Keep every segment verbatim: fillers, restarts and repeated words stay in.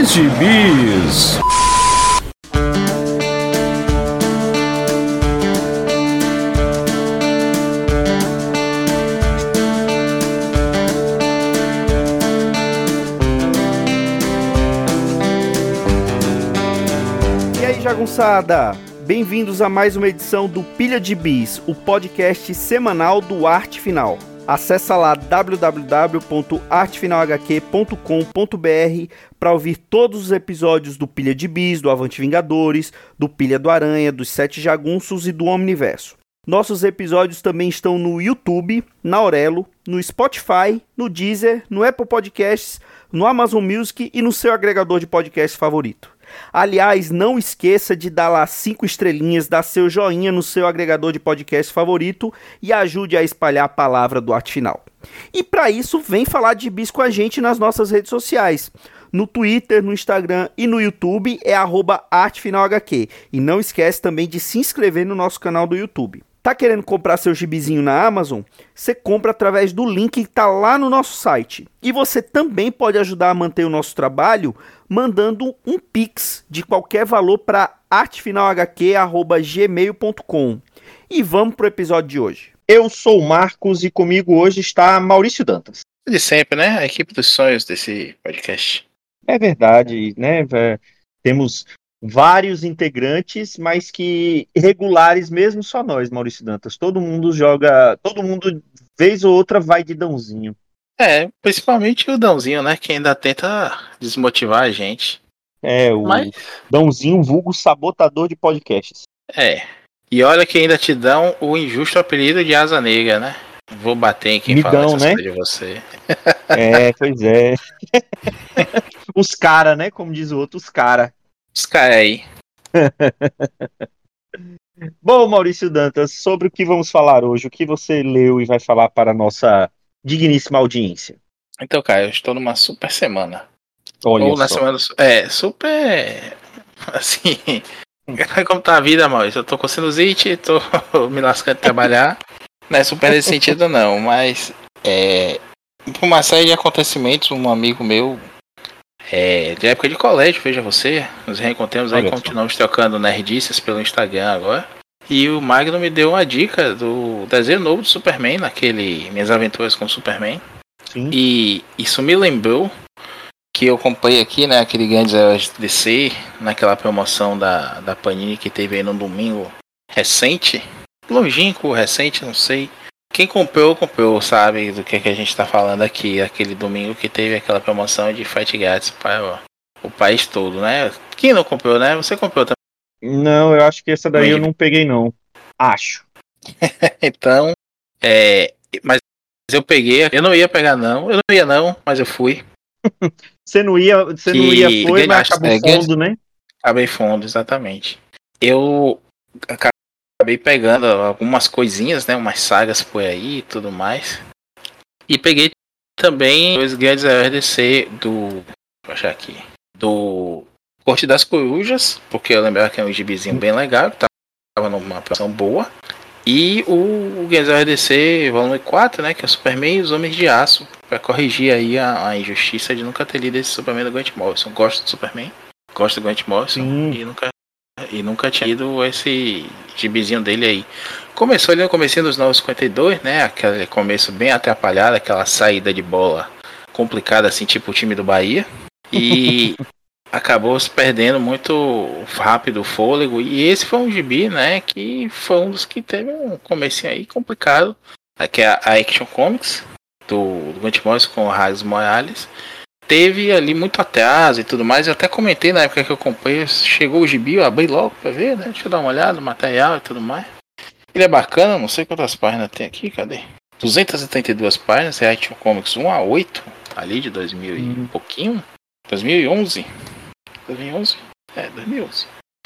Bis de Bis. E aí, jagunçada? Bem-vindos a mais uma edição do Pilha de Bis, o podcast semanal do Arte Final. Acesse lá w w w ponto arte final h q ponto com ponto b r para ouvir todos os episódios do Pilha de Bis, do Avante Vingadores, do Pilha do Aranha, dos Sete Jagunços e do Omniverso. Nossos episódios também estão no YouTube, na Aurelo, no Spotify, no Deezer, no Apple Podcasts, no Amazon Music e no seu agregador de podcast favorito. Aliás, não esqueça de dar lá cinco estrelinhas, dar seu joinha no seu agregador de podcast favorito e ajude a espalhar a palavra do Arte Final. E para isso, vem falar de bis com a gente nas nossas redes sociais. No Twitter, no Instagram e no YouTube é arroba artefinalhq. E não esquece também de se inscrever no nosso canal do YouTube. Tá querendo comprar seu gibizinho na Amazon? Você compra através do link que tá lá no nosso site. E você também pode ajudar a manter o nosso trabalho mandando um Pix de qualquer valor para artefinalhq arroba gmail ponto com. E vamos pro episódio de hoje. Eu sou o Marcos e comigo hoje está Maurício Dantas. De sempre, né? A equipe dos sonhos desse podcast. É verdade, né? Temos vários integrantes, mas que regulares mesmo só nós, Maurício Dantas. Todo mundo joga, todo mundo, vez ou outra, vai de Dãozinho. É, principalmente o Dãozinho, né? Que ainda tenta desmotivar a gente. É, o mas... Dãozinho, vulgo sabotador de podcasts. É, e olha que ainda te dão o injusto apelido de Asa Negra, né? Vou bater em quem Me fala dão, essas né? coisas de você. É, pois é. Os cara, né? Como diz o outro, os cara. Os caras aí. Bom, Maurício Dantas, sobre o que vamos falar hoje? O que você leu e vai falar para a nossa digníssima audiência? Então, cara, eu estou numa super semana. Olha Ou na só. semana... É, super... Assim... Como tá a vida, Maurício? Eu tô com sinusite, tô me lascando de trabalhar. Não é super nesse sentido, não. Mas... É... Por uma série de acontecimentos, um amigo meu... É, de época de colégio, veja você, nos reencontramos aí, Olha continuamos só. trocando nerdices pelo Instagram agora. E o Magno me deu uma dica do desenho novo do Superman, naquele Minhas Aventuras com o Superman. Sim. E isso me lembrou que eu comprei aqui, né, aquele Grandes Heróis D C, naquela promoção da, da Panini que teve aí no domingo recente, longínquo, recente, não sei. Quem comprou, comprou, sabe do que, que a gente tá falando aqui, aquele domingo que teve aquela promoção de frete grátis para ó, o país todo, né? Quem não comprou, né? Você comprou também. Não, eu acho que essa daí eu não peguei, não. Acho. Então, é... Mas eu peguei, eu não ia pegar não, eu não ia não, mas eu fui. Você não ia, você que... não ia foi, mas acabou é, fundo, né? Acabei fundo, exatamente. Eu... Acabei pegando algumas coisinhas, né? Umas sagas por aí e tudo mais. E peguei também os grandes R D C do. Vou achar aqui. Do Corte das Corujas. Porque eu lembrava que é um gibizinho bem legal. Que tava numa produção boa. E o Grandes R D C volume quatro, né? Que é o Superman e os Homens de Aço. Pra corrigir aí a, a injustiça de nunca ter lido esse Superman do Grant Morrison. Gosto do Superman. Gosto do Grant Morrison. Sim. E nunca. E nunca tinha ido esse gibizinho dele aí. Começou ali no comecinho dos novos cinquenta e dois, né? Aquele começo bem atrapalhado, aquela saída de bola complicada, assim, tipo o time do Bahia. E acabou se perdendo muito rápido o fôlego. E esse foi um gibi, né? Que foi um dos que teve um comecinho aí complicado. Que é a Action Comics, do, do Grant Morrison com o Miles Morales. Teve ali muito atraso e tudo mais. Eu até comentei na época que eu comprei. Chegou o gibi, eu abri logo pra ver, né? Deixa eu dar uma olhada no material e tudo mais. Ele é bacana, não sei quantas páginas tem aqui, cadê? duzentas e trinta e duas páginas, é Action Comics um a oito, ali de dois mil e Uhum. pouquinho. dois mil e onze. dois mil e onze? É, dois mil e onze.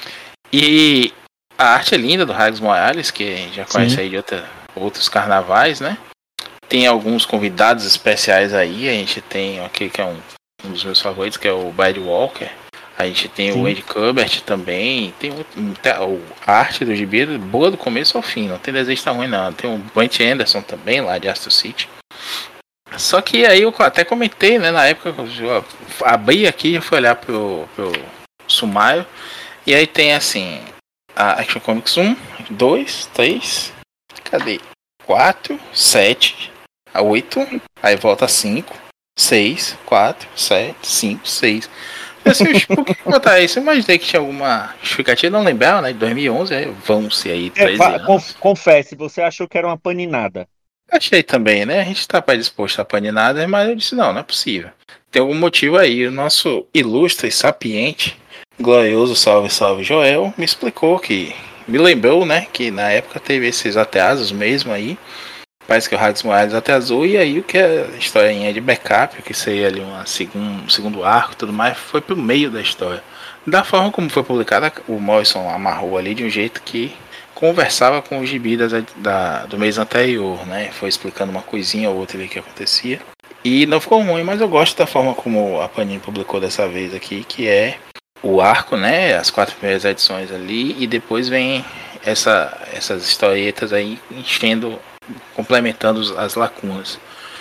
E a arte é linda do Miles Morales, que a gente já conhece Sim. aí de outra, outros carnavais, né? Tem alguns convidados especiais aí. A gente tem aquele que é um, um dos meus favoritos, que é o Brad Walker. A gente tem Sim. o Andy Kubert também. Tem o, o, a arte do gibi boa do começo ao fim. Não tem desenho tão ruim, não. Tem o Brent Anderson também, lá de Astro City. Só que aí eu até comentei, né, na época, eu abri aqui e fui olhar pro, pro sumário, e aí tem assim, a Action Comics um, dois, três, cadê? quatro, sete, a oito, aí volta cinco, seis, quatro, sete, cinco, seis. Assim, por que botar isso? Eu imaginei que tinha alguma justificativa, não lembrava, né, de dois mil e onze, aí vão-se aí treze É, anos. confesse, você achou que era uma paninada. Achei também, né? A gente tá predisposto a paninada, mas eu disse, não, não é possível. Tem algum motivo aí. O nosso ilustre, sapiente, glorioso salve, salve Joel, me explicou que, me lembrou, né, que na época teve esses ateasos mesmo aí. Parece que o Hades Moraes até azul, e aí o que é a historinha de backup, o que seria ali uma segun, um segundo arco e tudo mais, foi pro meio da história. Da forma como foi publicada, o Morrison amarrou ali de um jeito que conversava com os gibi da, da, do mês anterior, né? Foi explicando uma coisinha ou outra ali que acontecia. E não ficou ruim, mas eu gosto da forma como a Panini publicou dessa vez aqui, que é o arco, né? As quatro primeiras edições ali, e depois vem essa, essas historietas aí enchendo, complementando as lacunas.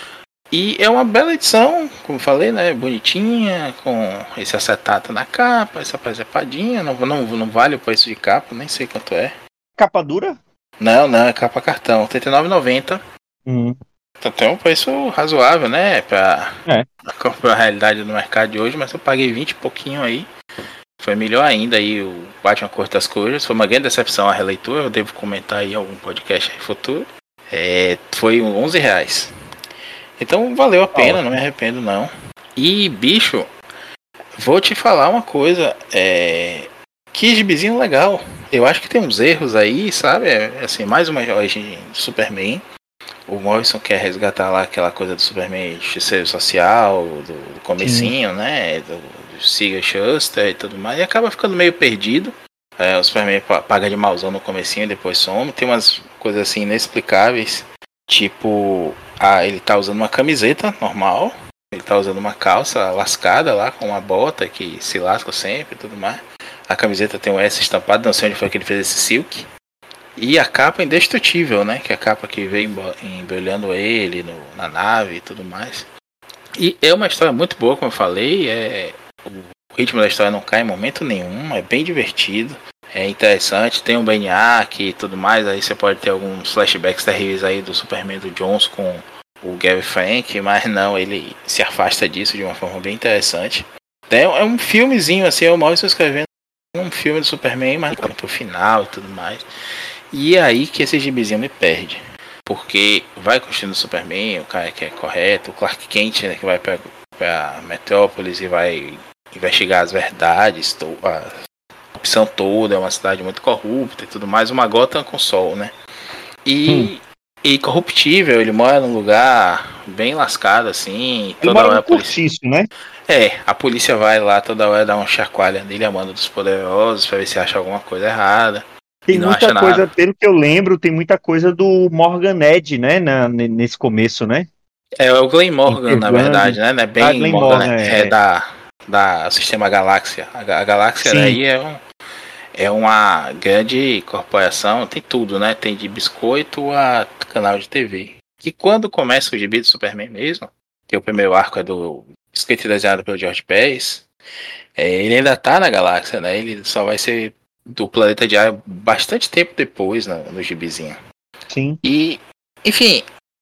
E é uma bela edição, como falei, né? Bonitinha, com esse acetato na capa, essa presepadinha, não, não, não vale o preço de capa, nem sei quanto é. Capa dura? Não, não, é capa cartão, oitenta e nove reais e noventa centavos. Hum. Então tem um preço razoável, né? Pra, é. pra realidade do mercado de hoje, mas eu paguei vinte e pouquinho aí. Foi melhor ainda aí o Batman Cor das Cores. Foi uma grande decepção a releitura, eu devo comentar aí em algum podcast aí futuro. É, foi onze reais. Então valeu a pena, oh. não me arrependo não. E bicho, vou te falar uma coisa, é... que gibizinho legal. Eu acho que tem uns erros aí, sabe? É, assim, mais uma origem do Superman. O Morrison quer resgatar lá aquela coisa do Superman justiceiro social, do, do comecinho, Sim. né? Do, do Siga Schuster e tudo mais. E acaba ficando meio perdido. É, o Superman paga de mauzão no comecinho e depois some. Tem umas coisas assim inexplicáveis. Tipo, ah, ele tá usando uma camiseta normal. Ele tá usando uma calça lascada lá, com uma bota que se lasca sempre e tudo mais. A camiseta tem um S estampado, não sei onde foi que ele fez esse silk. E a capa indestrutível, né? Que é a capa que veio embrulhando ele no, na nave e tudo mais. E é uma história muito boa, como eu falei. É, o ritmo da história não cai em momento nenhum. É bem divertido. É interessante. Tem um Brainiac e tudo mais. Aí você pode ter alguns flashbacks terríveis aí do Superman do Jones com o Gary Frank. Mas não, ele se afasta disso de uma forma bem interessante. É, é um filmezinho assim. Eu mostro escrevendo um filme do Superman, mas pro final e tudo mais. E é aí que esse gibizinho me perde. Porque vai construindo o Superman, o cara que é correto, o Clark Kent, né, que vai pra, pra Metrópolis e vai investigar as verdades, a opção toda, é uma cidade muito corrupta e tudo mais, uma Gotham com sol, né? E, hum. e corruptível, ele mora num lugar bem lascado assim. Ele toda mora hora no cortiço, né? É, a polícia vai lá toda hora dar um chacoalha nele, a manda dos poderosos, pra ver se acha alguma coisa errada. Tem muita coisa, nada. Pelo que eu lembro, tem muita coisa do Morgan Edge, né, na, nesse começo, né? É o Glenn Morgan, na verdade, né? Não é bem ah, Glenn Morgan, Morgan, é, é da, da Sistema Galáxia. A, a Galáxia daí é, um, é uma grande corporação, tem tudo, né? Tem de biscoito a canal de T V. E quando começa o gibi do Superman mesmo, que o primeiro arco é do escrito e desenhado pelo George Pérez, é, ele ainda tá na galáxia, né? Ele só vai ser do planeta de ar bastante tempo depois no, no gibizinho. Sim. E, enfim,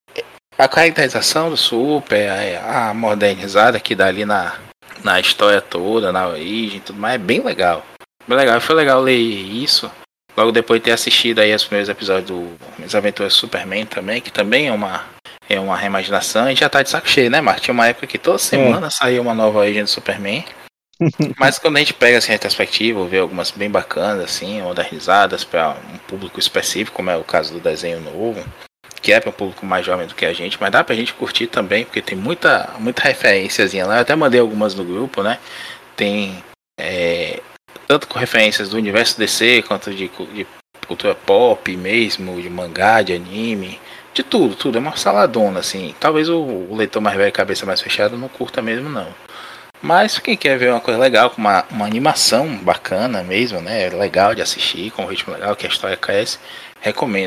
a caracterização do Super, a, a modernizada que dá ali na, na história toda, na origem, tudo mais, é bem legal. Bem legal. Foi legal ler isso. Logo depois de ter assistido aí os primeiros episódios do As Aventuras do Superman também, que também é uma É uma reimaginação, e já tá de saco cheio, né, Marcos? Tinha uma época que toda semana é. saía uma nova origem do Superman. Mas quando a gente pega assim, a retrospectiva, vê algumas bem bacanas, assim, modernizadas para um público específico, como é o caso do desenho novo, que é para um público mais jovem do que a gente, mas dá pra gente curtir também, porque tem muita, muita referênciazinha lá. Eu até mandei algumas no grupo, né? Tem é, tanto com referências do universo D C, quanto de, de cultura pop mesmo, de mangá, de anime. De tudo, tudo. É uma saladona, assim. Talvez o, o leitor mais velho, cabeça mais fechada, não curta mesmo, não. Mas quem quer ver uma coisa legal, com uma, uma animação bacana mesmo, né? Legal de assistir, com um ritmo legal, que a história cresce, recomendo.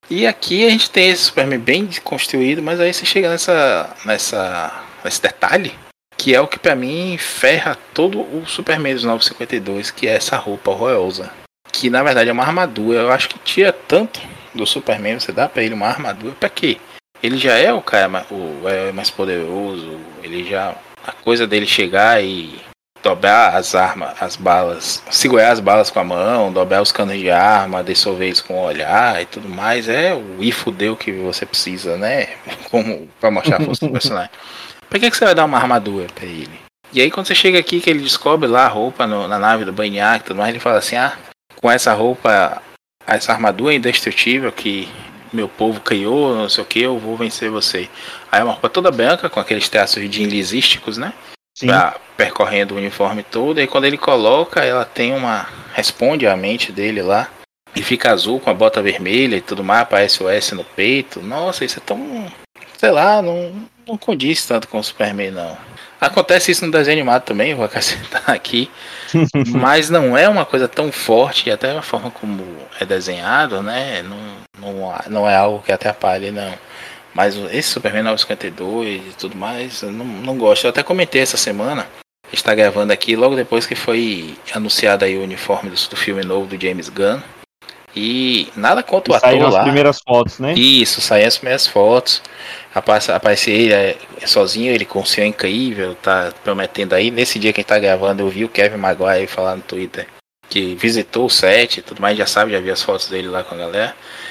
E aqui a gente tem esse Superman bem construído, mas aí você chega nessa, nessa, nesse detalhe, que é o que pra mim ferra todo o Superman dos novecentos e cinquenta e dois, que é essa roupa horrorosa. Que na verdade é uma armadura. Eu acho que tira tanto do Superman, você dá pra ele uma armadura, pra quê? Ele já é o cara mais, o herói mais poderoso, ele já... A coisa dele chegar e dobrar as armas, as balas, segurar as balas com a mão, dobrar os canos de arma, dissolver eles com o olhar e tudo mais, é o e fudeu que você precisa, né? Como pra mostrar a força do personagem. Pra que, que você vai dar uma armadura pra ele? E aí quando você chega aqui que ele descobre lá a roupa no, na nave do Brainiac e tudo mais, ele fala assim, ah, com essa roupa, essa armadura indestrutível que meu povo criou, não sei o que, eu vou vencer você. Aí é uma roupa toda branca, com aqueles traços de enlisísticos, né? Pra, percorrendo o uniforme todo, e quando ele coloca, ela tem uma... responde à mente dele lá, e fica azul com a bota vermelha e tudo mais, aparece o S no peito. Nossa, isso é tão... sei lá, não, não condiz tanto com o Superman, não. Acontece isso no desenho animado também, vou acrescentar aqui, mas não é uma coisa tão forte, e até a forma como é desenhado, né, não, não, não é algo que atrapalhe, não. Mas esse Superman novecentos e cinquenta e dois e tudo mais, eu não, não gosto. Eu até comentei essa semana, a gente tá gravando aqui, logo depois que foi anunciado aí o uniforme do, do filme novo do James Gunn. E nada contra o ator saíram lá. as primeiras fotos, né? Isso, saíram as primeiras fotos. Aparece, aparece ele é, é sozinho, ele com o seu incrível, tá prometendo aí. Nesse dia que a gente tá gravando, eu vi o Kevin Maguire falar no Twitter que visitou o set e tudo mais, já sabe, já vi as fotos dele lá com a galera.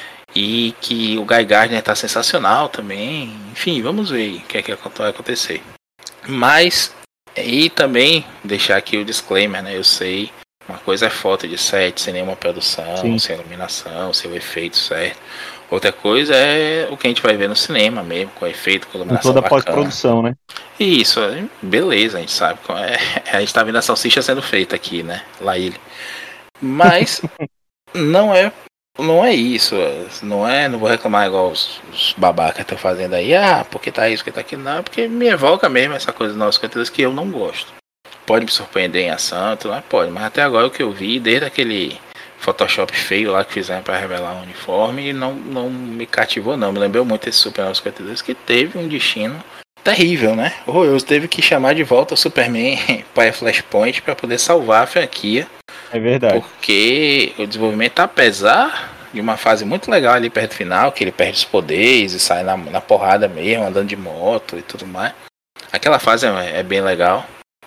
E que o Guy Gardner tá sensacional também. Enfim, vamos ver o que é que vai acontecer. Mas, e também deixar aqui o disclaimer, né? Eu sei, uma coisa é foto de set, sem nenhuma produção, Sim. sem iluminação, sem o efeito certo. Outra coisa é o que a gente vai ver no cinema mesmo, com efeito, com iluminação toda bacana. Pós-produção, né? Isso, beleza, a gente sabe. É, a gente tá vendo a salsicha sendo feita aqui, né? Lá ele. Mas, não é... Não é isso, não é, não vou reclamar igual os, os babacas estão fazendo aí, ah, porque tá isso, porque tá aquilo, não, porque me evoca mesmo essa coisa dos novecentos e cinquenta e dois que eu não gosto. Pode me surpreender em ação, tudo mais, pode, mas até agora o que eu vi, desde aquele Photoshop feio lá que fizeram para revelar o uniforme, não, não me cativou não, me lembrou muito esse Super novecentos e cinquenta e dois que teve um destino terrível, né? Horroroso, teve que chamar de volta o Superman para Flashpoint para poder salvar a franquia. É verdade. Porque o desenvolvimento, apesar de uma fase muito legal ali perto do final, que ele perde os poderes e sai na, na porrada mesmo, andando de moto e tudo mais. Aquela fase é, é bem legal.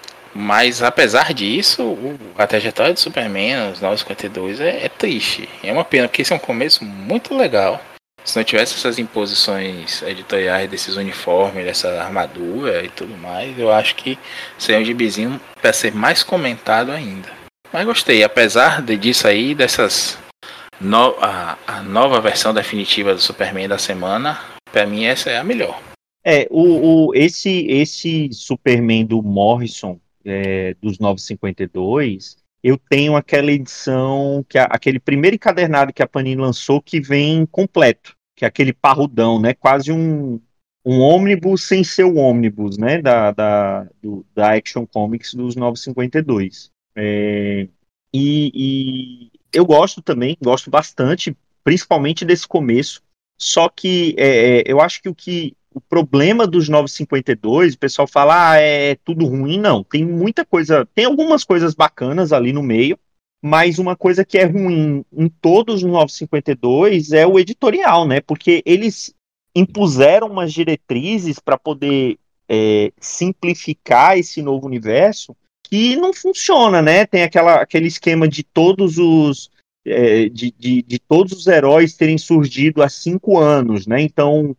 Mas apesar disso, o, a trajetória do Superman nos novecentos e cinquenta e dois é, é triste. É uma pena, porque esse é um começo muito legal. Se não tivesse essas imposições editoriais desses uniformes, dessa armadura e tudo mais, eu acho que seria um gibizinho para ser mais comentado ainda. Mas gostei, apesar de, disso aí, dessas no, a, a nova versão definitiva do Superman da semana, pra mim essa é a melhor. É, o, o, esse, esse Superman do Morrison, é, dos novecentos e cinquenta e dois, eu tenho aquela edição, que a, aquele primeiro encadernado que a Panini lançou, que vem completo, que é aquele parrudão, né, quase um, um ônibus sem ser o ônibus, né, da, da, do, da Action Comics dos novecentos e cinquenta e dois. É, e, e eu gosto também, gosto bastante, principalmente desse começo. Só que é, eu acho que o que o problema dos novecentos e cinquenta e dois, o pessoal fala, ah, é tudo ruim. Não, tem muita coisa, tem algumas coisas bacanas ali no meio, mas uma coisa que é ruim em todos os novecentos e cinquenta e dois é o editorial, né? Porque eles impuseram umas diretrizes para poder é, simplificar esse novo universo, que não funciona, né? Tem aquela, aquele esquema de todos os é, de, de, de todos os heróis terem surgido há cinco anos, né? Então,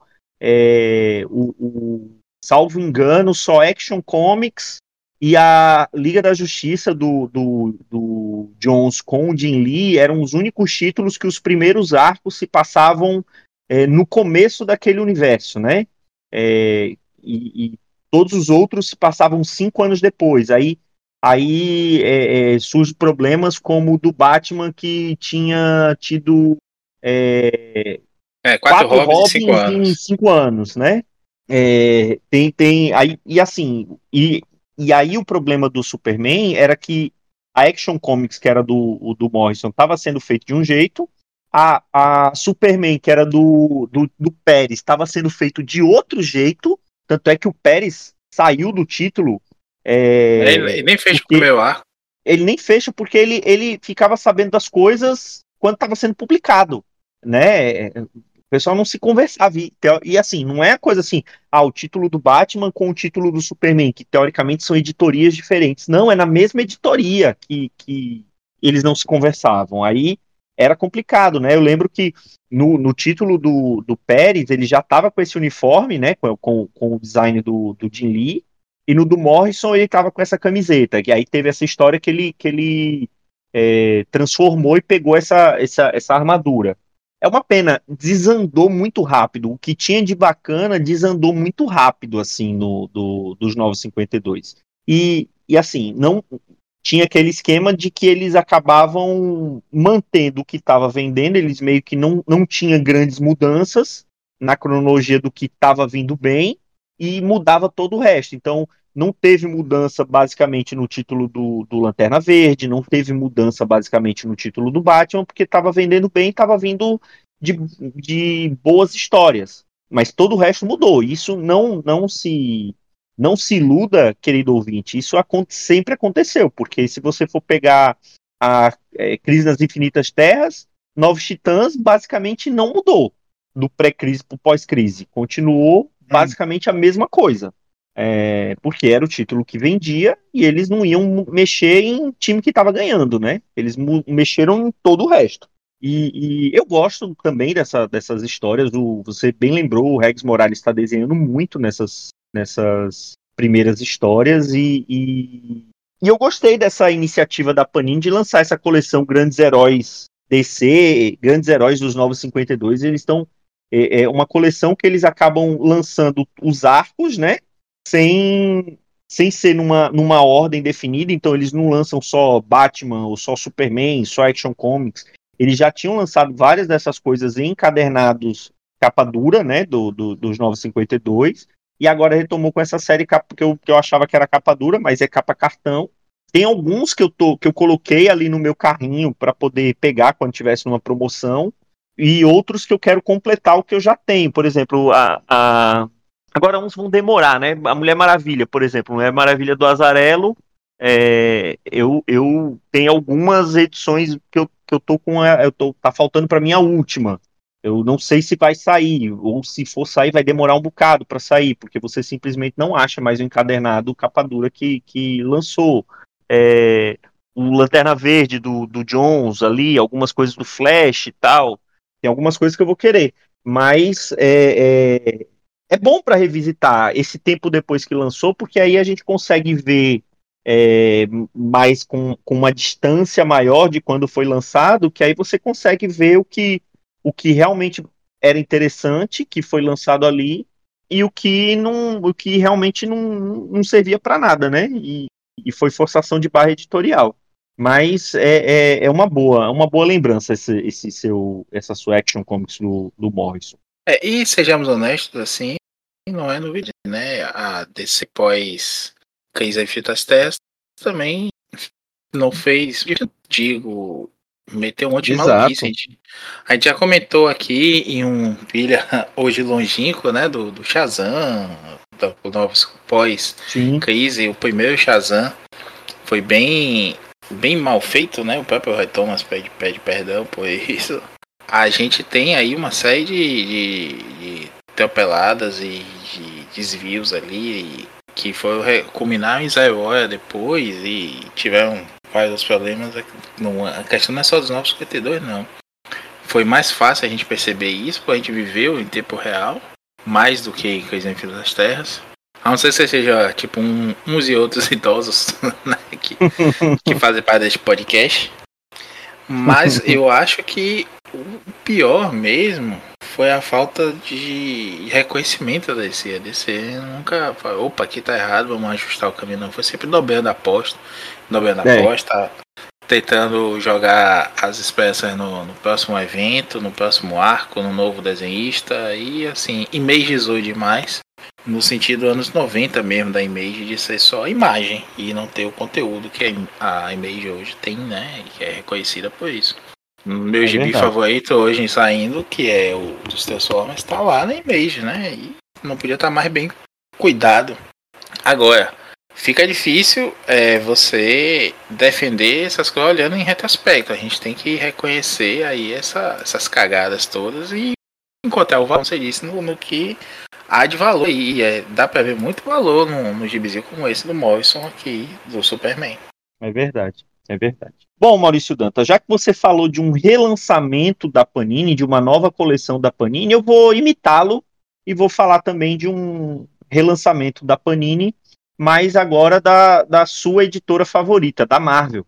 é, o, o, salvo engano, só Action Comics e a Liga da Justiça do, do, do Jones com o Jim Lee eram os únicos títulos que os primeiros arcos se passavam é, no começo daquele universo, né? É, e, e todos os outros se passavam cinco anos depois. Aí Aí é, é, surgem problemas como o do Batman, que tinha tido é, é, quatro, quatro Robins, Robins em, cinco em cinco anos, né? É, tem, tem, aí, e assim, e, e aí o problema do Superman era que a Action Comics, que era do, do Morrison, estava sendo feito de um jeito, a, a Superman, que era do, do, do Pérez, estava sendo feito de outro jeito, tanto é que o Pérez saiu do título. É, É, e nem fez o porque primeiro arco. ele nem fecha porque ele, ele ficava sabendo das coisas quando estava sendo publicado, né? O pessoal não se conversava. E, e assim, não é a coisa assim, ah, o título do Batman com o título do Superman, que teoricamente são editorias diferentes. Não, é na mesma editoria que, que eles não se conversavam. Aí era complicado, né? Eu lembro que no, no título do, do Pérez, ele já estava com esse uniforme, né? Com, com, com o design do, do Jim Lee. E no do Morrison ele tava com essa camiseta, que aí teve essa história que ele, que ele é, transformou e pegou essa, essa, essa armadura. É uma pena, desandou muito rápido. O que tinha de bacana desandou muito rápido, assim, no, do, dos Novos cinquenta e dois. E, e assim, não tinha aquele esquema de que eles acabavam mantendo o que estava vendendo, eles meio que não, não tinham grandes mudanças na cronologia do que estava vindo bem, e mudava todo o resto. Então, não teve mudança basicamente no título do, do Lanterna Verde, não teve mudança basicamente no título do Batman, porque estava vendendo bem, estava vindo de, de boas histórias. Mas todo o resto mudou. Isso não, não se não se iluda, querido ouvinte. Isso aconte, sempre aconteceu, porque se você for pegar a é, Crise nas Infinitas Terras, Novos Titãs basicamente não mudou do pré-crise para o pós-crise. Continuou basicamente a mesma coisa. É, porque era o título que vendia e eles não iam mexer em time que estava ganhando, né? Eles mexeram em todo o resto. E, e eu gosto também dessa, dessas histórias. O, você bem lembrou, o Rex Morales está desenhando muito nessas, nessas primeiras histórias e, e, e eu gostei dessa iniciativa da Panini de lançar essa coleção Grandes Heróis D C, Grandes Heróis dos Novos cinquenta e dois. Eles estão é, é uma coleção que eles acabam lançando os arcos, né? Sem, sem ser numa, numa ordem definida, então eles não lançam só Batman ou só Superman, só Action Comics. Eles já tinham lançado várias dessas coisas em encadernados capa dura, né, do, do, dos Novos cinquenta e dois, e agora retomou com essa série capa, que, eu, que eu achava que era capa dura, mas é capa cartão. Tem alguns que eu, tô, que eu coloquei ali no meu carrinho para poder pegar quando tivesse numa promoção, e outros que eu quero completar o que eu já tenho. Por exemplo, a, a... agora uns vão demorar, né? A Mulher Maravilha, por exemplo, Mulher Maravilha do Azzarello, é, eu, eu tenho algumas edições que eu, que eu tô com a, eu tô, tá faltando para mim a última. Eu não sei se vai sair, ou se for sair vai demorar um bocado para sair, porque você simplesmente não acha mais o encadernado capa dura que, que lançou. É, o Lanterna Verde do, do Jones ali, algumas coisas do Flash e tal, tem algumas coisas que eu vou querer, mas é, é, é bom para revisitar esse tempo depois que lançou, porque aí a gente consegue ver é, mais com, com uma distância maior de quando foi lançado, que aí você consegue ver o que, o que realmente era interessante, que foi lançado ali, e o que não, o que realmente não, não servia para nada, né? E, e foi forçação de barra editorial. Mas é, é, é uma boa, uma boa lembrança esse, esse seu, essa sua Action Comics do, do Morrison. É, e sejamos honestos, assim, não é novidade, né? A D C pós Crise Infinitas Terras também não fez, eu digo, meteu um monte de maluquice. A gente, a gente já comentou aqui em um pilha hoje longínquo, né? Do, do Shazam, do, do novos pós-crise, o primeiro Shazam foi bem, bem mal feito, né? O próprio Roy Thomas pede, pede perdão por isso. A gente tem aí uma série de, de, de atropeladas e de desvios ali que foram culminar em Zero Hora depois e tiveram vários problemas. Não, a questão não é só dos Novos cinquenta e dois, não. Foi mais fácil a gente perceber isso, porque a gente viveu em tempo real, mais do que Crise Infinitas Terras. A não ser que seja tipo um, uns e outros idosos, né, que, que fazem parte desse podcast. Mas eu acho que o pior mesmo foi a falta de reconhecimento da D C. A D C nunca falou, opa, aqui tá errado, vamos ajustar o caminho. Não, foi sempre dobrando a aposta, dobrando a é. aposta, tentando jogar as expressões no, no próximo evento, no próximo arco, no novo desenhista. E assim, imagizou demais. No sentido anos noventa mesmo da Image, de ser só imagem e não ter o conteúdo que a Image hoje tem, né? Que é reconhecida por isso. Meu É gibi verdade. favorito hoje saindo, que é o dos Transformers, tá lá na Image, né? E não podia estar mais bem cuidado. Agora, fica difícil é, você defender essas coisas olhando em retrospecto. A gente tem que reconhecer aí essa, essas cagadas todas e encontrar o valor, como você disse, no, no que há de valor. E é, dá pra ver muito valor no, no gibizinho como esse do Morrison aqui, do Superman. É verdade, é verdade. Bom, Maurício Dantas, já que você falou de um relançamento da Panini, de uma nova coleção da Panini, eu vou imitá-lo e vou falar também de um relançamento da Panini, mas agora da, da sua editora favorita, da Marvel.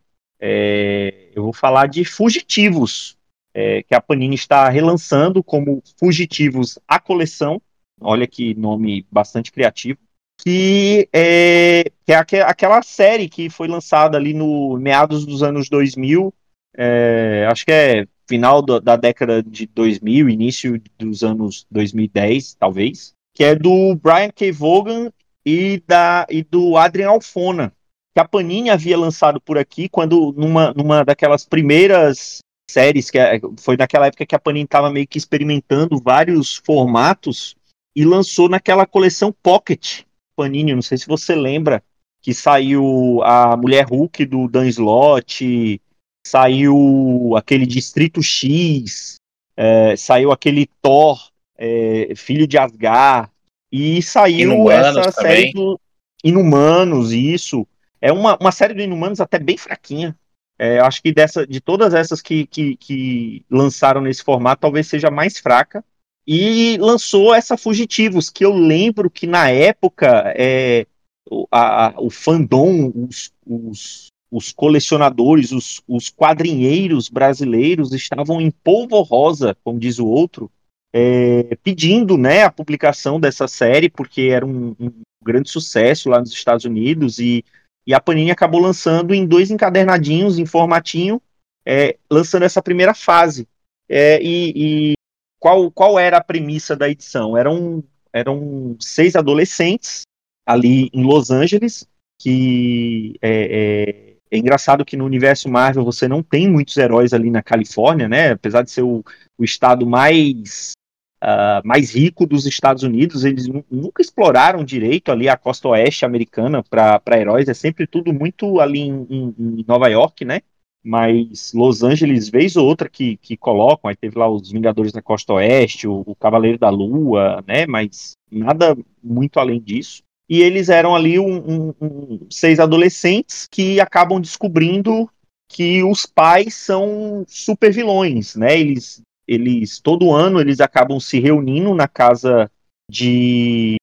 É, eu vou falar de Fugitivos, é, que a Panini está relançando como Fugitivos a coleção. Olha que nome bastante criativo. Que é, que é aque- aquela série que foi lançada ali no meados dos anos dois mil, é, acho que é final da, da década de dois mil, início dos anos dois mil e dez, talvez, que é do Brian K. Vaughan e, da, e do Adrian Alphona, que a Panini havia lançado por aqui quando numa, numa daquelas primeiras séries, que é- foi naquela época que a Panini estava meio que experimentando vários formatos e lançou naquela coleção Pocket Panini, não sei se você lembra, que saiu a Mulher Hulk do Dan Slott, saiu aquele Distrito X, é, saiu aquele Thor, é, Filho de Asgard, e saiu Inumanos essa série também. do Inumanos, isso. É uma, uma série do Inumanos até bem fraquinha. É, eu acho que dessa, de todas essas que, que, que lançaram nesse formato, talvez seja a mais fraca. E lançou essa Fugitivos, que eu lembro que na época é, o, a, o fandom, os, os, os colecionadores, os, os quadrinheiros brasileiros estavam em polvorosa, como diz o outro, é, pedindo, né, a publicação dessa série, porque era um, um grande sucesso lá nos Estados Unidos, e, e a Panini acabou lançando em dois encadernadinhos, em formatinho, é, lançando essa primeira fase. É, e, e qual, qual era a premissa da edição? Eram, eram seis adolescentes ali em Los Angeles, que é, é, é engraçado que no universo Marvel você não tem muitos heróis ali na Califórnia, né? Apesar de ser o, o estado mais, uh, mais rico dos Estados Unidos, eles nunca exploraram direito ali a costa oeste americana para heróis, é sempre tudo muito ali em, em, em Nova York, né? Mas Los Angeles, vez ou outra que, que colocam, aí teve lá os Vingadores da Costa Oeste, o, o Cavaleiro da Lua, né, mas nada muito além disso. E eles eram ali um, um, um, seis adolescentes que acabam descobrindo que os pais são super vilões, né, eles, eles todo ano eles acabam se reunindo na casa de,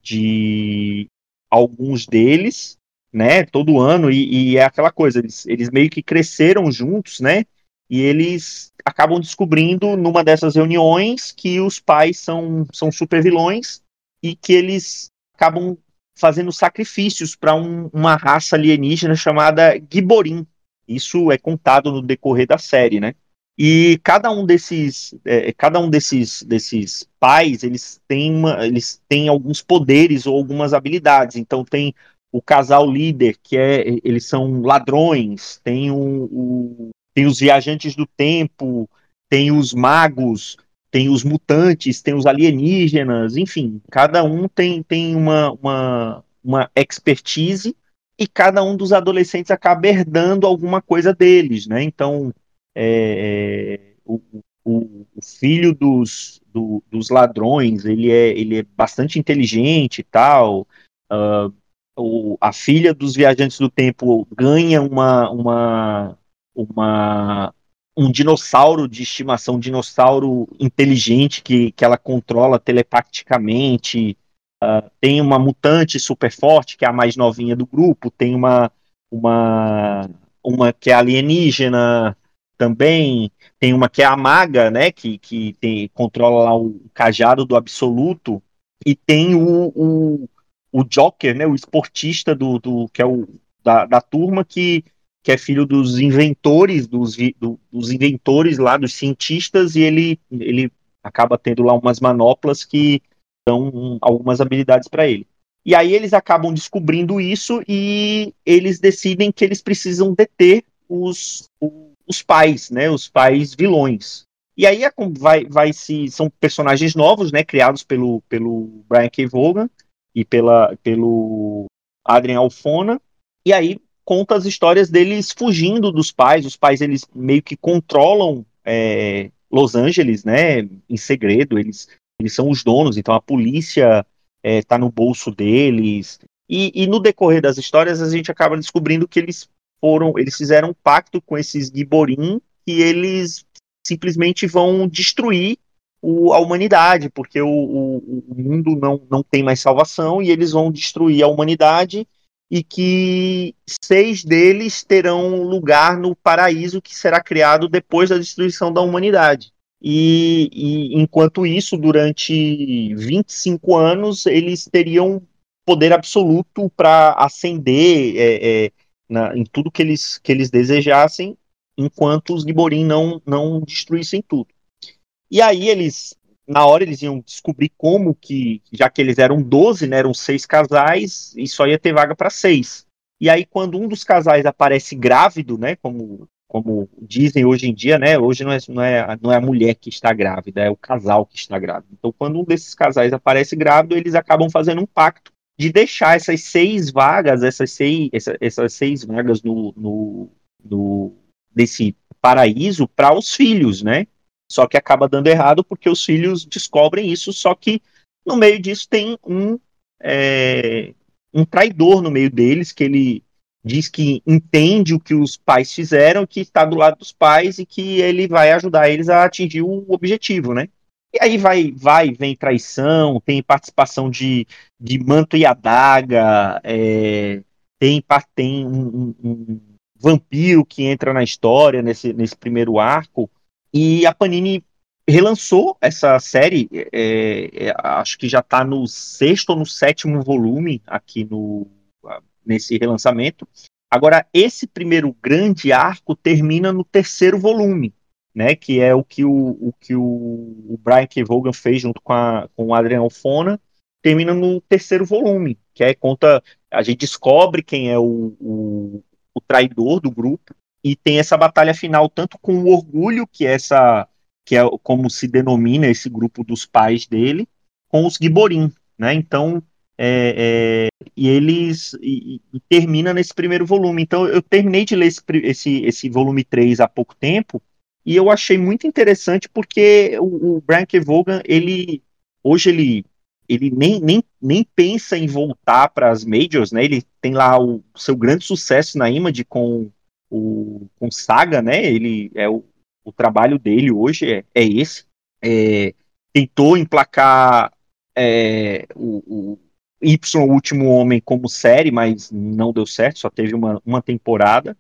de alguns deles, né, todo ano, e, e é aquela coisa, eles, eles meio que cresceram juntos, né, e eles acabam descobrindo numa dessas reuniões que os pais são, são super vilões e que eles acabam fazendo sacrifícios para um, uma raça alienígena chamada Giborim. Isso é contado no decorrer da série, né? E cada um desses, é, cada um desses, desses pais, eles têm, uma, eles têm alguns poderes ou algumas habilidades. Então tem o casal líder, que é, eles são ladrões, tem, o, o, tem os viajantes do tempo, tem os magos, tem os mutantes, tem os alienígenas, enfim, cada um tem, tem uma, uma, uma expertise e cada um dos adolescentes acaba herdando alguma coisa deles, né? Então, é, é, o, o, o filho dos, do, dos ladrões, ele é, ele é bastante inteligente e tal, uh, o, a filha dos viajantes do tempo ganha uma, uma, uma um dinossauro de estimação, um dinossauro inteligente que, que ela controla telepaticamente. Uh, tem uma mutante super forte, que é a mais novinha do grupo, tem uma, uma, uma que é alienígena também, tem uma que é a maga, né, que, que tem, controla lá o cajado do absoluto, e tem o, o, o Joker, né, o esportista do, do que é o da, da turma que, que é filho dos inventores, dos, do, dos inventores lá, dos cientistas, e ele, ele acaba tendo lá umas manoplas que dão algumas habilidades para ele. E aí eles acabam descobrindo isso e eles decidem que eles precisam deter os, os os pais, né, os pais vilões. E aí vai, vai se são personagens novos, né, criados pelo, pelo Brian K. Vaughan e pela, pelo Adrian Alphona, e aí conta as histórias deles fugindo dos pais. Os pais, eles meio que controlam é, Los Angeles, né, em segredo, eles, eles são os donos, então a polícia está é, no bolso deles, e, e no decorrer das histórias a gente acaba descobrindo que eles foram, eles fizeram um pacto com esses Giborim, que eles simplesmente vão destruir o, a humanidade, porque o, o, o mundo não, não tem mais salvação, e eles vão destruir a humanidade, e que seis deles terão lugar no paraíso que será criado depois da destruição da humanidade. E, e enquanto isso, durante vinte e cinco anos, eles teriam poder absoluto para ascender é, é, na, em tudo que eles, que eles desejassem, enquanto os Giborim não, não destruíssem tudo. E aí eles, na hora eles iam descobrir como que, já que eles eram doze, né, eram seis casais, e só ia ter vaga para seis. E aí quando um dos casais aparece grávido, né, como, como dizem hoje em dia, né, hoje não é, não, é, não é a mulher que está grávida, é o casal que está grávido. Então quando um desses casais aparece grávido, eles acabam fazendo um pacto de deixar essas seis vagas, essas seis, essa, essas seis vagas no, no, no desse paraíso para os filhos, né? Só que acaba dando errado porque os filhos descobrem isso, só que no meio disso tem um, é, um traidor no meio deles, que ele diz que entende o que os pais fizeram, que está do lado dos pais e que ele vai ajudar eles a atingir o objetivo, né? E aí vai, vai, vem traição, tem participação de, de Manto e Adaga, é, tem, tem um, um, um vampiro que entra na história nesse, nesse primeiro arco, e a Panini relançou essa série, é, é, acho que já está no sexto ou no sétimo volume aqui no, nesse relançamento. Agora, esse primeiro grande arco termina no terceiro volume, né, que é o que o, o, que o, o Brian K. Vaughan fez junto com, a, com o Adrian Alphona, termina no terceiro volume, que é conta, a gente descobre quem é o, o, o traidor do grupo, e tem essa batalha final tanto com o Orgulho, que é essa, que é como se denomina esse grupo dos pais dele, com os Giborim, né? Então, é, é, e eles e, e termina nesse primeiro volume. Então, eu terminei de ler esse, esse, esse volume três há pouco tempo, e eu achei muito interessante porque o, o Brian K. Vaughan, ele hoje ele ele nem, nem, nem pensa em voltar para as majors, né? Ele tem lá o seu grande sucesso na Image com o com Saga, né? Ele é o, o trabalho dele hoje é, é esse. É, tentou emplacar é, o, o Y, o Último Homem, como série, mas não deu certo, só teve uma, uma temporada.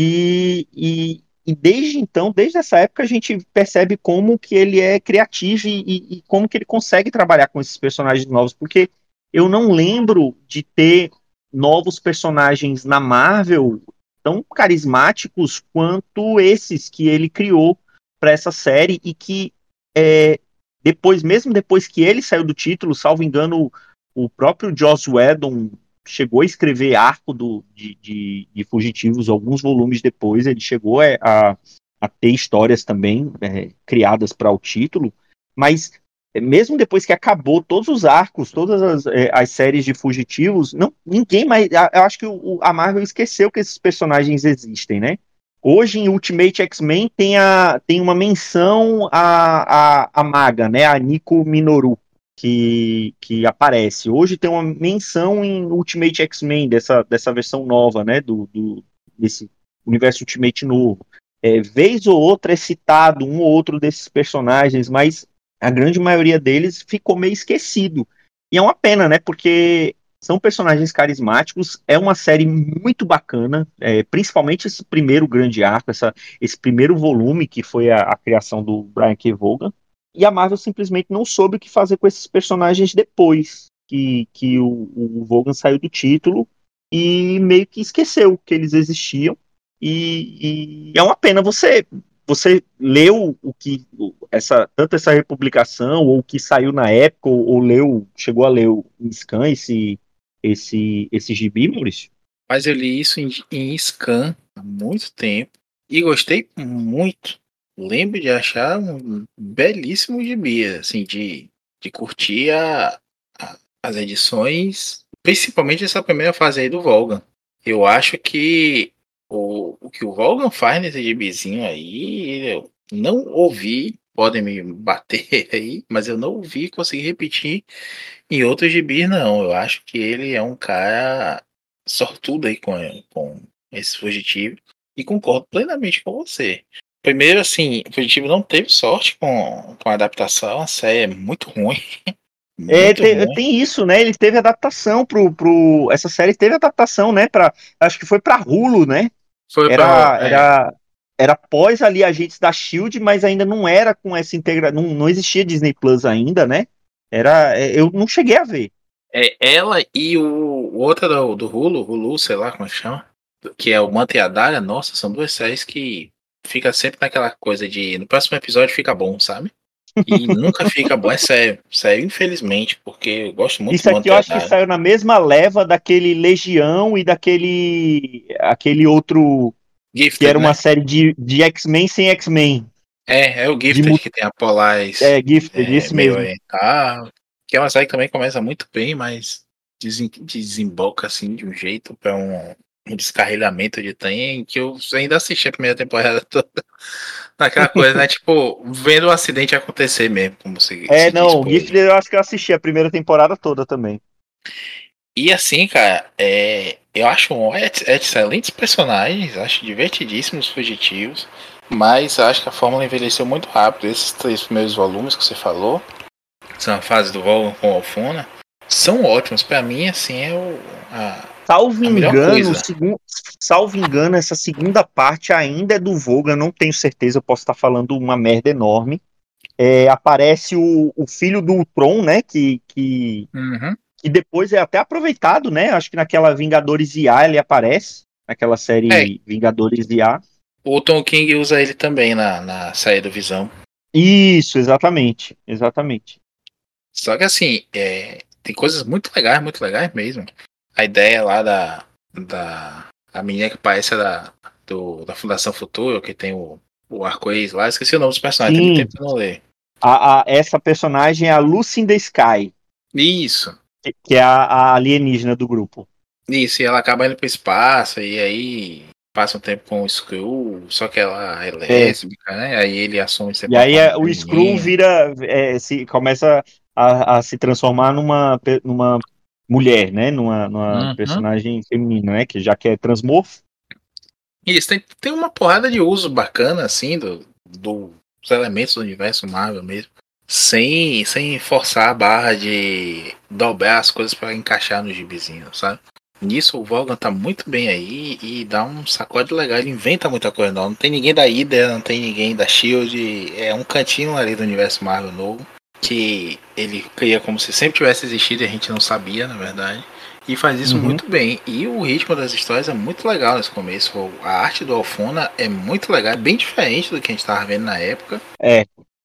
E, e, e desde então, desde essa época, a gente percebe como que ele é criativo e, e como que ele consegue trabalhar com esses personagens novos, porque eu não lembro de ter novos personagens na Marvel tão carismáticos quanto esses que ele criou para essa série, e que é, depois, mesmo depois que ele saiu do título, salvo engano, o próprio Joss Whedon chegou a escrever arco do, de, de, de Fugitivos alguns volumes depois, ele chegou a, a ter histórias também é, criadas para o título, mas mesmo depois que acabou todos os arcos, todas as, é, as séries de Fugitivos, não, ninguém mais, eu acho que o, a Marvel esqueceu que esses personagens existem, né? Hoje em Ultimate X-Men tem, a, tem uma menção à, à, à maga, né? A Nico Minoru, que, que aparece. Hoje tem uma menção em Ultimate X-Men, dessa, dessa versão nova, né? Do, do, desse universo Ultimate novo. É, vez ou outra é citado um ou outro desses personagens, mas a grande maioria deles ficou meio esquecido. E é uma pena, né? Porque são personagens carismáticos, é uma série muito bacana, é, principalmente esse primeiro grande arco, essa, esse primeiro volume que foi a, a criação do Brian K. Vaughan, e a Marvel simplesmente não soube o que fazer com esses personagens depois que, que o, o Vaughan saiu do título, e meio que esqueceu que eles existiam, e, e é uma pena. Você você leu o que essa tanto essa republicação ou o que saiu na época, ou, ou leu, chegou a ler em Scan esse esse esse gibi, Maurício? Mas eu li isso em, em Scan há muito tempo. E gostei muito. Lembro de achar um belíssimo gibi, assim, de, de curtir a, a- as edições, principalmente essa primeira fase aí do Volgan. Eu acho que o, o que o Volgan faz nesse gibizinho aí, eu não ouvi, podem me bater aí, mas eu não ouvi conseguir repetir em outros gibis, não. Eu acho que ele é um cara sortudo aí com, com esse fugitivo. E concordo plenamente com você. Primeiro, assim, o Fugitivo não teve sorte com, com a adaptação. A série é muito ruim. É, Muito te- ruim. tem isso, né? Ele teve adaptação pro, pro. Essa série teve adaptação, né? Pra, acho que foi pra Hulu, né? Foi pra. Era, É, era, era após ali Agentes da Shield, mas ainda não era com essa integra. Não, não existia Disney Plus ainda, né? Era, é, eu não cheguei a ver. é ela e o, o outro do, do Hulu, Hulu, sei lá como é que chama. Que é o Manta e a Daga. Nossa, são duas séries que fica sempre naquela coisa de. No próximo episódio fica bom, sabe? E nunca fica bom, é sério. Sério, infelizmente, porque eu gosto muito Isso do aqui Manta eu e a acho que Daga. saiu na mesma leva daquele Legião e daquele aquele outro que Gifted, era uma né? série de, de X-Men sem X-Men. É, é o De, Gifted mu- que tem a Polaris é, Gifted, é, esse meio mesmo. oriental, que é uma série que também começa muito bem, mas desen- desemboca assim de um jeito para um, um descarrilhamento de trem que eu ainda assisti a primeira temporada toda naquela coisa, né? Tipo, vendo o acidente acontecer mesmo, como se, É, se diz não, por Gifted aí. eu acho que eu assisti a primeira temporada toda também. E assim, cara, é, eu acho um, ex- excelentes personagens, acho divertidíssimos fugitivos, mas acho que a fórmula envelheceu muito rápido. Esses três primeiros volumes que você falou, são a fase do Volga com o Alfona, são ótimos. Pra mim, assim, é o, a, Salvo a melhor engano, o coisa. segun- salvo engano, essa segunda parte ainda é do Voga, não tenho certeza, eu posso estar falando uma merda enorme. É, aparece o, o filho do Ultron, né? Que, que, Uhum. que depois é até aproveitado, né? Acho que naquela Vingadores I A ele aparece, naquela É, série Vingadores I A. o Tom King usa ele também na, na saída do Visão. Isso, exatamente, exatamente. Só que assim, é, tem coisas muito legais, muito legais mesmo. A ideia lá da, da a menina que parece a da, do, da Fundação Futuro, que tem o, o arco-íris lá, esqueci o nome dos personagens, tem muito Sim, tempo que eu não leio. a, a- essa personagem é a Lucy in the Sky, Isso, que, que é a, a alienígena do grupo. isso, e ela acaba indo pro espaço, e aí passa um tempo com o Skrull, só que ela é É, lésbica, né? Aí ele assume ser e uma aí forma é, o Skrull feminina. vira, é, se, começa a, a se transformar numa, pe- numa mulher, né? Numa, numa Uhum. personagem feminina, né? Que já que é transmorfo. Isso, tem, tem uma porrada de uso bacana, assim, do, do- dos elementos do universo Marvel mesmo. Sem, sem forçar a barra de dobrar as coisas para encaixar no gibizinho, sabe? Nisso o Volgan tá muito bem aí e dá um sacode legal. Ele inventa muita coisa nova. Não tem ninguém da Hydra, não tem ninguém da Shield. É um cantinho ali do universo Marvel novo. Que ele cria como se sempre tivesse existido e a gente não sabia, na verdade. E faz isso Uhum. muito bem. E o ritmo das histórias é muito legal nesse começo. A arte do Alfona é muito legal, é bem diferente do que a gente estava vendo na época. É,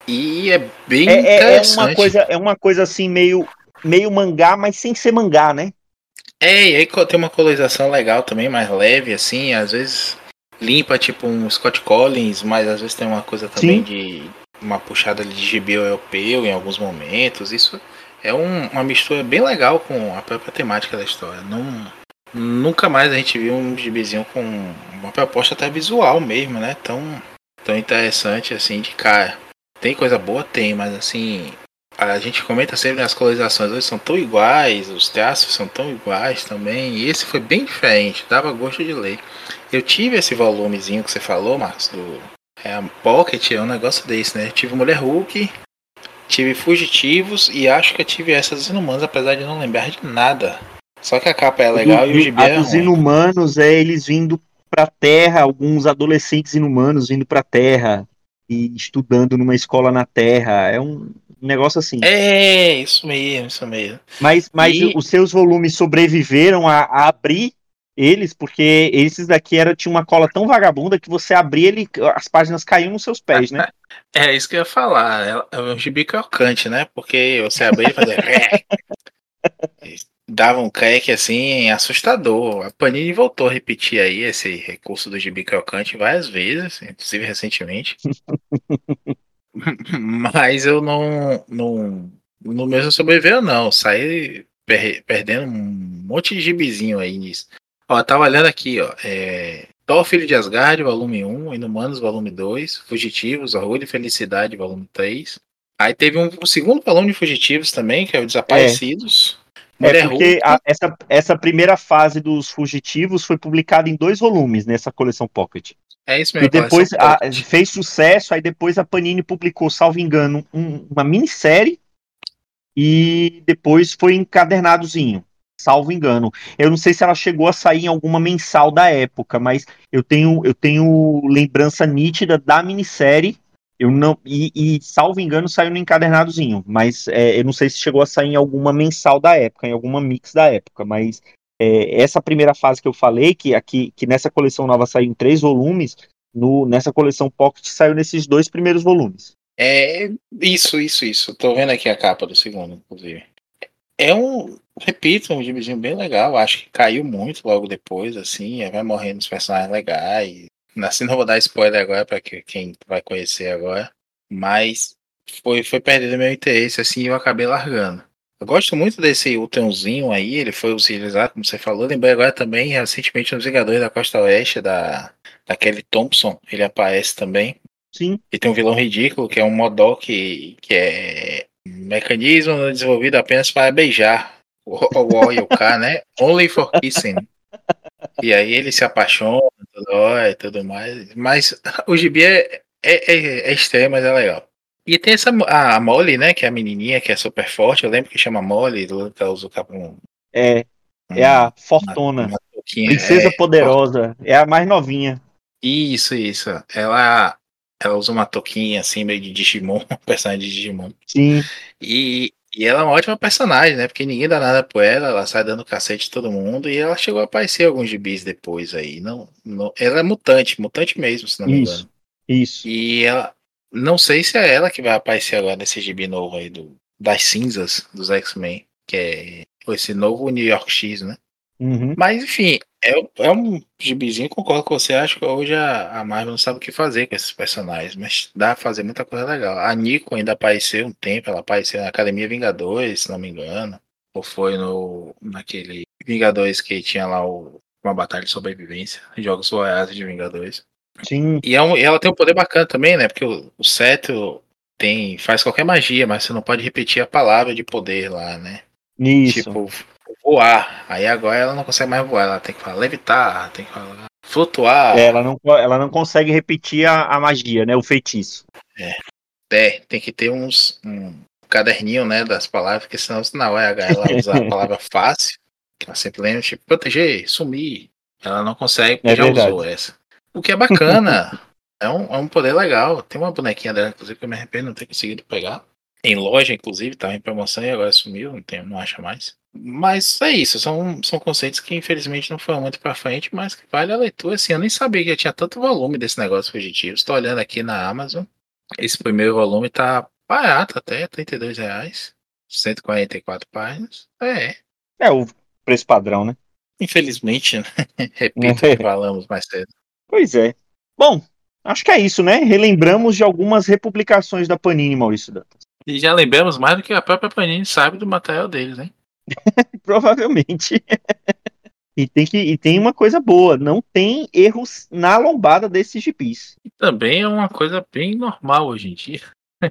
E é bem é, é, é uma interessante. coisa, é uma coisa assim meio, meio mangá, mas sem ser mangá, né? É, e aí tem uma colorização legal também, mais leve, assim. Às vezes limpa, tipo um Scott Collins, mas às vezes tem uma coisa também Sim. de uma puxada de gibi europeu em alguns momentos. Isso é um- uma mistura bem legal com a própria temática da história. Não, nunca mais a gente viu um gibizinho com uma proposta até visual mesmo, né? Tão, tão interessante assim de cara. Tem coisa boa? Tem, mas assim, a gente comenta sempre as colorizações hoje são tão iguais, os traços são tão iguais também, e esse foi bem diferente, dava gosto de ler. Eu tive esse volumezinho que você falou, Marcos, do é, Pocket, é um negócio desse, né? Eu tive Mulher Hulk, tive Fugitivos e acho que eu tive essas Inumanas, apesar de não lembrar de nada. Só que a capa é O do- legal e o do- gibi a é dos ruim. inumanos é eles vindo pra Terra, alguns adolescentes inumanos vindo pra Terra e estudando numa escola na Terra. É um negócio assim. É, isso mesmo, isso mesmo. Mas, mas E os seus volumes sobreviveram a, a abrir eles, porque esses daqui era, tinha uma cola tão vagabunda que você abria ele, as páginas caíam nos seus pés, né? é isso que eu ia falar. É é um gibi crocante, né? Porque você abrir e fazer. dava um crack assim assustador. A Panini voltou a repetir aí esse recurso do gibi crocante várias vezes, inclusive recentemente. Mas eu não, não, no mesmo sobreviveu não, saí per- perdendo um monte de gibizinho aí nisso. Ó, tava olhando aqui, ó, é, Thor, Filho de Asgard, volume um, Inumanos, volume dois, Fugitivos, Orgulho e Felicidade, volume três. Aí teve um, um segundo volume de Fugitivos também, que é o É, Desaparecidos. é Mulher porque Hulk. a- essa, essa primeira fase dos Fugitivos foi publicada em dois volumes nessa coleção Pocket. É isso E mesmo, coleção depois a- Pocket. fez sucesso, aí depois a Panini publicou, salvo engano, um- uma minissérie e depois foi encadernadozinho, salvo engano. Eu não sei se ela chegou a sair em alguma mensal da época, mas eu tenho, eu tenho lembrança nítida da minissérie. Eu não, e, e, salvo engano, saiu no encadernadozinho, mas é, eu não sei se chegou a sair em alguma mensal da época, em alguma mix da época, mas é, essa primeira fase que eu falei, que aqui que nessa coleção nova saiu em três volumes, no, nessa coleção Pocket saiu nesses dois primeiros volumes. É isso, isso, isso. Tô vendo aqui a capa do segundo, inclusive. É um, repito, um gibizinho bem legal. Acho que caiu muito logo depois, assim. Aí vai morrendo os personagens legais. Assim, não vou dar spoiler agora pra que- quem vai conhecer agora. Mas foi, foi perdendo meu interesse, assim, e eu acabei largando. Eu gosto muito desse Ultronzinho aí. Ele foi utilizado, como você falou. Lembrei agora também, recentemente, nos Vingadores da Costa Oeste, da, da Kelly Thompson. Ele aparece também. Sim. E tem um vilão ridículo, que é um Modok, que, que é um mecanismo desenvolvido apenas para beijar o, o O e o K, né? Only for kissing. E aí ele se apaixona toda hora e tudo mais. Mas o gibi é, é, é, é estranho, mas é legal. E tem essa a, a Molly, né? Que é a menininha que é super forte. Eu lembro que chama Molly, ela usa um, É, é um, a uma, Fortuna, uma touquinha. Princesa É, Poderosa, é a mais novinha. isso, isso. Ela, ela usa uma touquinha assim, meio de Digimon, personagem de Digimon. Sim, E, e ela é uma ótima personagem, né? Porque ninguém dá nada por ela, ela sai dando cacete de todo mundo. E ela chegou a aparecer em alguns gibis depois aí. Não, não, ela é mutante, mutante mesmo, se não me isso, engano. isso. E ela. Não sei se é ela que vai aparecer agora nesse gibi novo aí do, das cinzas dos X-Men. Que é esse novo New York X, né? Uhum. Mas, enfim, é, é um gibizinho, concordo com você. Acho que hoje a, a Marvel não sabe o que fazer com esses personagens, mas dá pra fazer muita coisa legal. A Nico ainda apareceu um tempo, ela apareceu na Academia Vingadores, se não me engano. Ou foi no naquele Vingadores que tinha lá o, uma batalha de sobrevivência, Jogos Vorazes de Vingadores. Sim, E, é um, e ela tem um poder bacana também, né? Porque o, o cetro tem, faz qualquer magia, mas você não pode repetir a palavra de poder lá, né? isso. Tipo, voar. Aí agora ela não consegue mais voar. Ela tem que falar levitar, tem que falar É, ela flutuar. não, ela não consegue repetir a, a magia, né? O feitiço. É, é, tem que ter uns um caderninho, né, das palavras, porque senão na hora ela usa a palavra fácil, que ela sempre lembra, tipo, proteger, sumir. Ela não consegue porque É já usou verdade. essa. O que é bacana. É um, é um poder legal. Tem uma bonequinha dela, inclusive, que eu me arrependo de não ter conseguido pegar. Em loja, inclusive, tava em promoção e agora sumiu, não, tem, não acha mais. Mas é isso, são, são conceitos que infelizmente não foram muito pra frente, mas que vale a leitura. Assim, eu nem sabia que tinha tanto volume desse negócio fugitivo. Estou olhando aqui na Amazon, esse primeiro volume tá barato até, trinta e dois reais, cento e quarenta e quatro páginas. É, É o preço padrão, né? infelizmente, né? Repito o que falamos mais cedo. Pois é. Bom, acho que é isso, né? Relembramos de algumas republicações da Panini, Maurício Dantas. E já lembramos mais do que a própria Panini sabe do material deles, hein? Provavelmente. E tem, que, e tem uma coisa boa, não tem erros na lombada desses gibis. E também é uma coisa bem normal hoje em dia.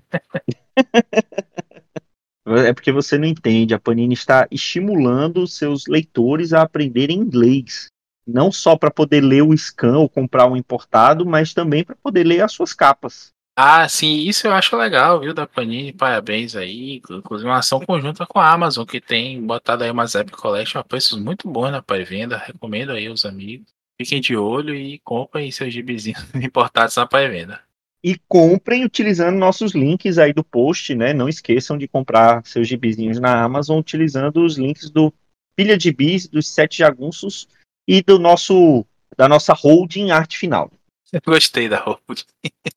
É porque você não entende, a Panini está estimulando seus leitores a aprenderem inglês. Não só para poder ler o scan ou comprar um importado, mas também para poder ler as suas capas. Ah, sim, isso eu acho legal, viu, da Panini, parabéns aí. Inclusive uma ação conjunta com a Amazon, que tem botado aí umas Epic Collection a preços muito bons na pré-venda. Recomendo aí os amigos. Fiquem de olho e comprem seus gibizinhos importados na pré-venda. E comprem utilizando nossos links aí do post, né? Não esqueçam de comprar seus gibizinhos na Amazon utilizando os links do Pilha de Bis, dos Sete Jagunços e do nosso da nossa holding Arte Final. Eu gostei da roupa.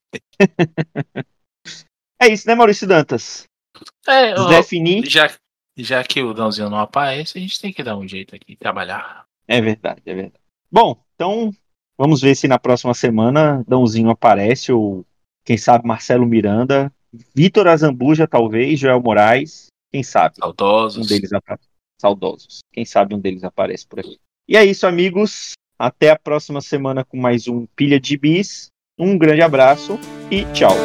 É isso, né, Maurício Dantas? É, Zé eu, Fini. já, Já que o Dãozinho não aparece, a gente tem que dar um jeito aqui, trabalhar. É verdade, é verdade. Bom, então vamos ver se na próxima semana Dãozinho aparece, ou quem sabe Marcelo Miranda, Vitor Azambuja talvez, Joel Moraes, quem sabe? Saudosos. Um deles aparece. Saudosos. Quem sabe um deles aparece por aqui. E é isso, amigos. Até a próxima semana com mais um Pilha de Bis. Um grande abraço e tchau.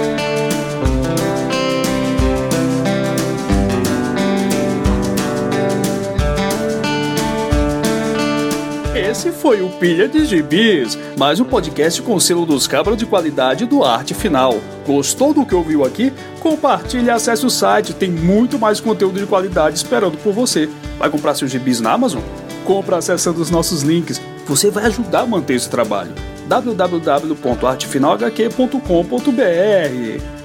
Esse foi o Pilha de Gibis, mais um podcast com o selo dos cabras de qualidade do Arte Final. Gostou do que ouviu aqui? Compartilhe e acesse o site, tem muito mais conteúdo de qualidade esperando por você. Vai comprar seus gibis na Amazon? Compra acessando os nossos links. Você vai ajudar a manter esse trabalho. w w w ponto arte final h q ponto com ponto b r